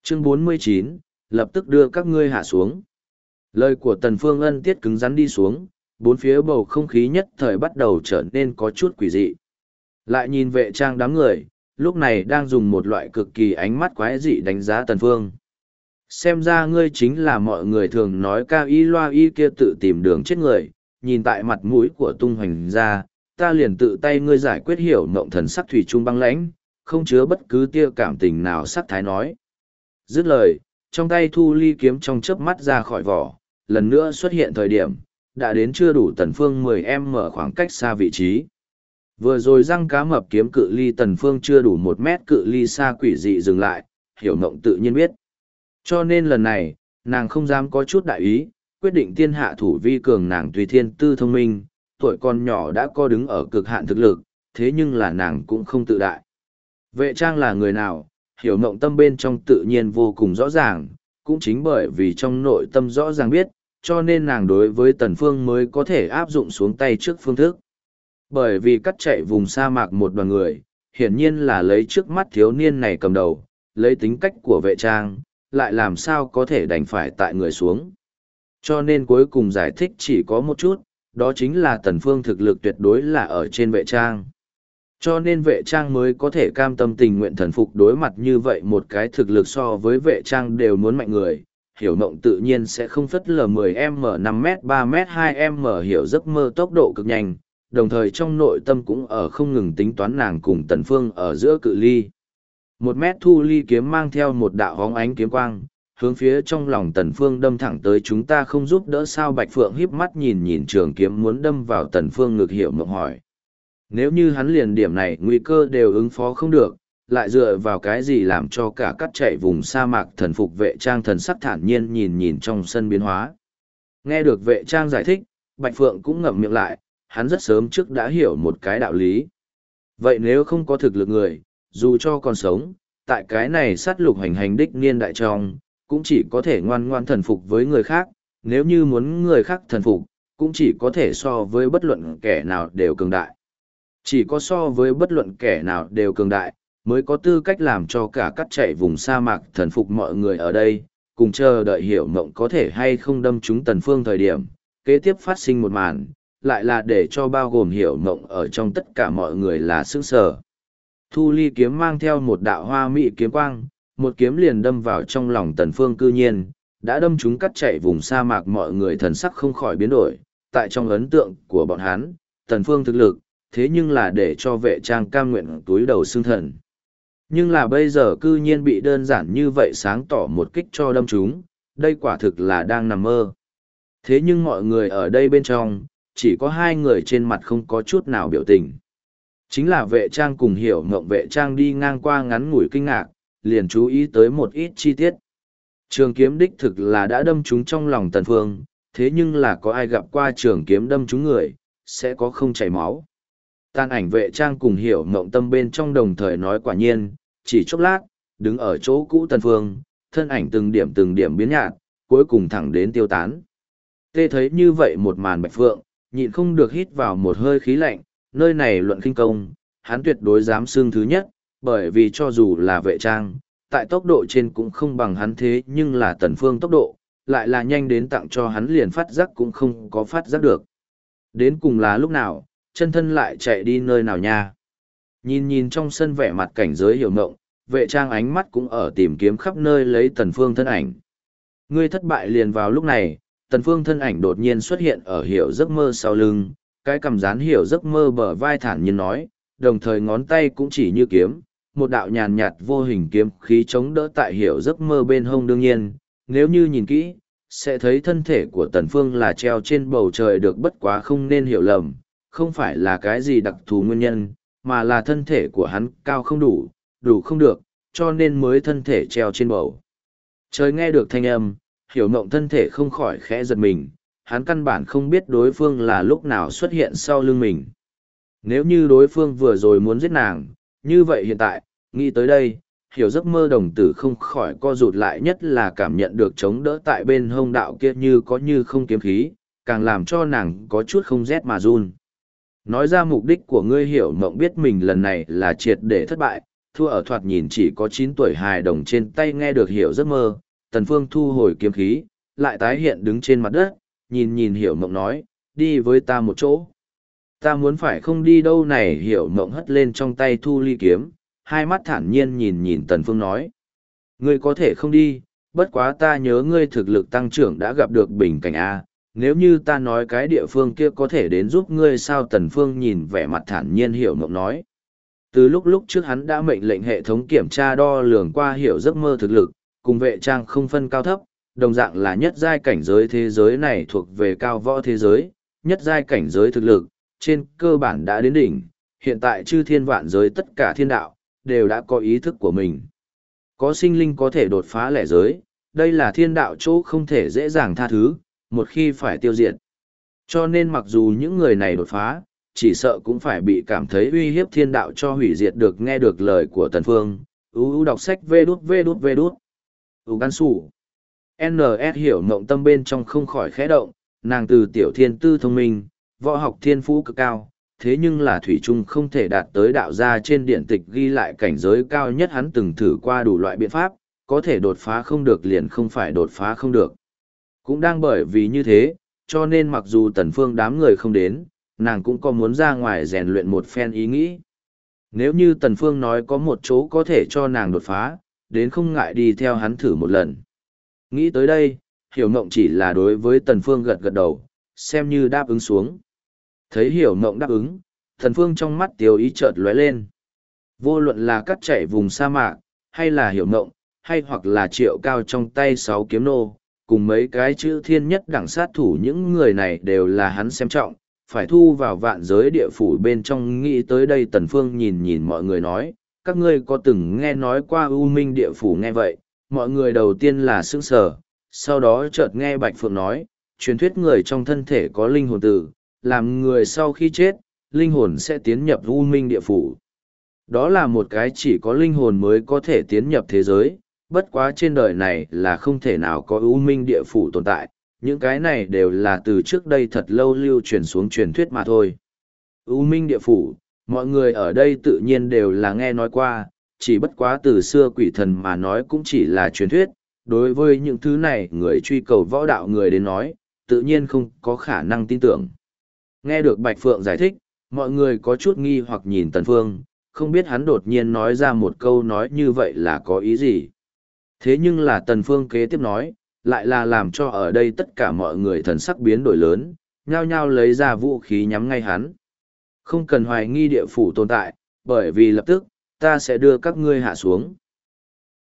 Chương 49, lập tức đưa các ngươi hạ xuống. Lời của Tần Phương Ân tiết cứng rắn đi xuống, bốn phía bầu không khí nhất thời bắt đầu trở nên có chút quỷ dị. Lại nhìn vệ trang đám người, lúc này đang dùng một loại cực kỳ ánh mắt quái dị đánh giá Tần Phương. Xem ra ngươi chính là mọi người thường nói cao y loa y kia tự tìm đường chết người, nhìn tại mặt mũi của tung hoành ra, ta liền tự tay ngươi giải quyết hiểu mộng thần sắc thủy trung băng lãnh, không chứa bất cứ tia cảm tình nào sắc thái nói. Dứt lời, trong tay thu ly kiếm trong chớp mắt ra khỏi vỏ, lần nữa xuất hiện thời điểm, đã đến chưa đủ Tần Phương 10m khoảng cách xa vị trí. Vừa rồi răng cá mập kiếm cự ly Tần Phương chưa đủ 1 mét cự ly xa quỷ dị dừng lại, hiểu mộng tự nhiên biết. Cho nên lần này, nàng không dám có chút đại ý, quyết định tiên hạ thủ vi cường. Nàng tùy thiên tư thông minh, tuổi còn nhỏ đã có đứng ở cực hạn thực lực, thế nhưng là nàng cũng không tự đại. Vệ trang là người nào, hiểu mộng tâm bên trong tự nhiên vô cùng rõ ràng, cũng chính bởi vì trong nội tâm rõ ràng biết, cho nên nàng đối với Tần Phương mới có thể áp dụng xuống tay trước phương thức. Bởi vì cắt chạy vùng sa mạc một đoàn người, hiển nhiên là lấy trước mắt thiếu niên này cầm đầu, lấy tính cách của vệ trang, lại làm sao có thể đành phải tại người xuống. Cho nên cuối cùng giải thích chỉ có một chút, đó chính là Tần Phương thực lực tuyệt đối là ở trên vệ trang. Cho nên vệ trang mới có thể cam tâm tình nguyện thần phục đối mặt như vậy một cái thực lực so với vệ trang đều muốn mạnh người. Hiểu mộng tự nhiên sẽ không phất lờ 10m 5m 3m 2m hiểu giấc mơ tốc độ cực nhanh, đồng thời trong nội tâm cũng ở không ngừng tính toán nàng cùng Tần Phương ở giữa cự ly. 1 mét thu ly kiếm mang theo một đạo hóng ánh kiếm quang, hướng phía trong lòng Tần Phương đâm thẳng tới. Chúng ta không giúp đỡ sao? Bạch Phượng híp mắt nhìn nhìn trường kiếm muốn đâm vào Tần Phương ngực. Hiểu mộng hỏi. Nếu như hắn liền điểm này nguy cơ đều ứng phó không được, lại dựa vào cái gì làm cho cả cắt chạy vùng sa mạc? Thần phục vệ trang thần sắc thản nhiên nhìn nhìn trong sân biến hóa. Nghe được vệ trang giải thích, Bạch Phượng cũng ngậm miệng lại, hắn rất sớm trước đã hiểu một cái đạo lý. Vậy nếu không có thực lực người, dù cho còn sống, tại cái này sát lục hành hành đích niên đại trong, cũng chỉ có thể ngoan ngoan thần phục với người khác, nếu như muốn người khác thần phục, cũng chỉ có thể so với bất luận kẻ nào đều cường đại. Chỉ có so với bất luận kẻ nào đều cường đại, mới có tư cách làm cho cả cắt chạy vùng sa mạc thần phục. Mọi người ở đây, cùng chờ đợi hiểu mộng có thể hay không đâm trúng Tần Phương thời điểm, kế tiếp phát sinh một màn, lại là để cho bao gồm hiểu mộng ở trong tất cả mọi người là sững sờ. Thu ly kiếm mang theo một đạo hoa mỹ kiếm quang, một kiếm liền đâm vào trong lòng Tần Phương. Cư nhiên đã đâm trúng cắt chạy vùng sa mạc. Mọi người thần sắc không khỏi biến đổi, tại trong ấn tượng của bọn hắn, Tần Phương thực lực, thế nhưng là để cho vệ trang cam nguyện túi đầu xương thần. Nhưng là bây giờ cư nhiên bị đơn giản như vậy sáng tỏ một kích cho đâm trúng, đây quả thực là đang nằm mơ. Thế nhưng mọi người ở đây bên trong, chỉ có 2 người trên mặt không có chút nào biểu tình. Chính là vệ trang cùng hiểu mộng. Vệ trang đi ngang qua ngắn ngủi kinh ngạc, liền chú ý tới một ít chi tiết. Trường kiếm đích thực là đã đâm trúng trong lòng Tần Phương, thế nhưng là có ai gặp qua trường kiếm đâm trúng người, sẽ có không chảy máu. Tàn ảnh vệ trang cùng hiểu mộng tâm bên trong đồng thời nói quả nhiên, chỉ chốc lát, đứng ở chỗ cũ Tần Phương, thân ảnh từng điểm biến nhạt, cuối cùng thẳng đến tiêu tán. Tê thấy như vậy một màn, Bạch Phượng nhịn không được hít vào một hơi khí lạnh. Nơi này luận khinh công, hắn tuyệt đối dám xưng thứ nhất, bởi vì cho dù là vệ trang, tại tốc độ trên cũng không bằng hắn, thế nhưng là Tần Phương tốc độ, lại là nhanh đến tặng cho hắn liền phát giác cũng không có phát giác được. Đến cùng là lúc nào, chân thân lại chạy đi nơi nào nha? Nhìn nhìn trong sân vẻ mặt cảnh giới hiểu mộng, vệ trang ánh mắt cũng ở tìm kiếm khắp nơi lấy Tần Phương thân ảnh. Ngươi thất bại. Liền vào lúc này, Tần Phương thân ảnh đột nhiên xuất hiện ở hiểu giấc mơ sau lưng, cái cầm dán hiểu giấc mơ bờ vai thản nhiên nói, đồng thời ngón tay cũng chỉ như kiếm, một đạo nhàn nhạt vô hình kiếm khí chống đỡ tại hiểu giấc mơ bên hông. Đương nhiên, nếu như nhìn kỹ, sẽ thấy thân thể của Tần Phương là treo trên bầu trời được, bất quá không nên hiểu lầm, không phải là cái gì đặc thù nguyên nhân, mà là thân thể của hắn cao không đủ, đủ không được, cho nên mới thân thể treo trên bầu trời. Nghe được thanh âm, hiểu mộng thân thể không khỏi khẽ giật mình, hắn căn bản không biết đối phương là lúc nào xuất hiện sau lưng mình. Nếu như đối phương vừa rồi muốn giết nàng, như vậy hiện tại, nghĩ tới đây, hiểu giấc mơ đồng tử không khỏi co rụt lại, nhất là cảm nhận được chống đỡ tại bên hông đạo kia như có như không kiếm khí, càng làm cho nàng có chút không rét mà run. Nói ra mục đích của ngươi. Hiểu mộng biết mình lần này là triệt để thất bại, thua ở thoạt nhìn chỉ có 9 tuổi hài đồng trên tay nghe được hiểu giấc mơ, Tần Phương thu hồi kiếm khí, lại tái hiện đứng trên mặt đất, nhìn hiểu mộng nói, đi với ta một chỗ. Ta muốn phải không đi đâu này, hiểu mộng hất lên trong tay thu ly kiếm, hai mắt thản nhiên nhìn Tần Phương nói. Ngươi có thể không đi, bất quá ta nhớ ngươi thực lực tăng trưởng đã gặp được bình cảnh A, nếu như ta nói cái địa phương kia có thể đến giúp ngươi sao? Tần Phương nhìn vẻ mặt thản nhiên hiểu mộng nói. Từ lúc trước hắn đã mệnh lệnh hệ thống kiểm tra đo lường qua hiểu giấc mơ thực lực, cùng vệ trang không phân cao thấp, đồng dạng là nhất giai cảnh giới thế giới này thuộc về cao võ thế giới, nhất giai cảnh giới thực lực, trên cơ bản đã đến đỉnh, hiện tại chư thiên vạn giới tất cả thiên đạo, đều đã có ý thức của mình. Có sinh linh có thể đột phá lẻ giới, đây là thiên đạo chỗ không thể dễ dàng tha thứ, một khi phải tiêu diệt. Cho nên mặc dù những người này đột phá, chỉ sợ cũng phải bị cảm thấy uy hiếp thiên đạo cho hủy diệt. Được nghe được lời của Tần Phương, đọc sách vê đút. Gan sủ. NS hiểu mộng tâm bên trong không khỏi khẽ động, nàng từ tiểu thiên tư thông minh, võ học thiên phú cực cao, thế nhưng là thủy chung không thể đạt tới đạo gia trên điển tịch ghi lại cảnh giới cao nhất. Hắn từng thử qua đủ loại biện pháp, có thể đột phá không được liền không phải đột phá không được. Cũng đang bởi vì như thế, cho nên mặc dù Tần Phương đám người không đến, nàng cũng có muốn ra ngoài rèn luyện một phen ý nghĩ. Nếu như Tần Phương nói có một chỗ có thể cho nàng đột phá, đến không ngại đi theo hắn thử một lần. Nghĩ tới đây, Hiểu Mộng chỉ là đối với Tần Phương gật gật đầu, xem như đáp ứng xuống. Thấy Hiểu Mộng đáp ứng, Tần Phương trong mắt tiêu ý chợt lóe lên. Vô luận là cắt chạy vùng sa mạc, hay là Hiểu Mộng, hay hoặc là Triệu Cao trong tay 6 kiếm nô, cùng mấy cái chữ thiên nhất đẳng sát thủ, những người này đều là hắn xem trọng, phải thu vào vạn giới địa phủ bên trong. Nghĩ tới đây Tần Phương nhìn mọi người nói, các ngươi có từng nghe nói qua U Minh địa phủ? Nghe vậy, mọi người đầu tiên là sững sờ, sau đó chợt nghe Bạch Phượng nói, truyền thuyết người trong thân thể có linh hồn tử, làm người sau khi chết, linh hồn sẽ tiến nhập U Minh địa phủ. Đó là một cái chỉ có linh hồn mới có thể tiến nhập thế giới, bất quá trên đời này là không thể nào có U Minh địa phủ tồn tại, những cái này đều là từ trước đây thật lâu lưu truyền xuống truyền thuyết mà thôi. U Minh địa phủ, mọi người ở đây tự nhiên đều là nghe nói qua, chỉ bất quá từ xưa quỷ thần mà nói cũng chỉ là truyền thuyết, đối với những thứ này người truy cầu võ đạo người đến nói, tự nhiên không có khả năng tin tưởng. Nghe được Bạch Phượng giải thích, mọi người có chút nghi hoặc nhìn Tần Phương, không biết hắn đột nhiên nói ra một câu nói như vậy là có ý gì. Thế nhưng là Tần Phương kế tiếp nói, lại là làm cho ở đây tất cả mọi người thần sắc biến đổi lớn, nhao nhao lấy ra vũ khí nhắm ngay hắn. Không cần hoài nghi địa phủ tồn tại, bởi vì lập tức, ta sẽ đưa các ngươi hạ xuống.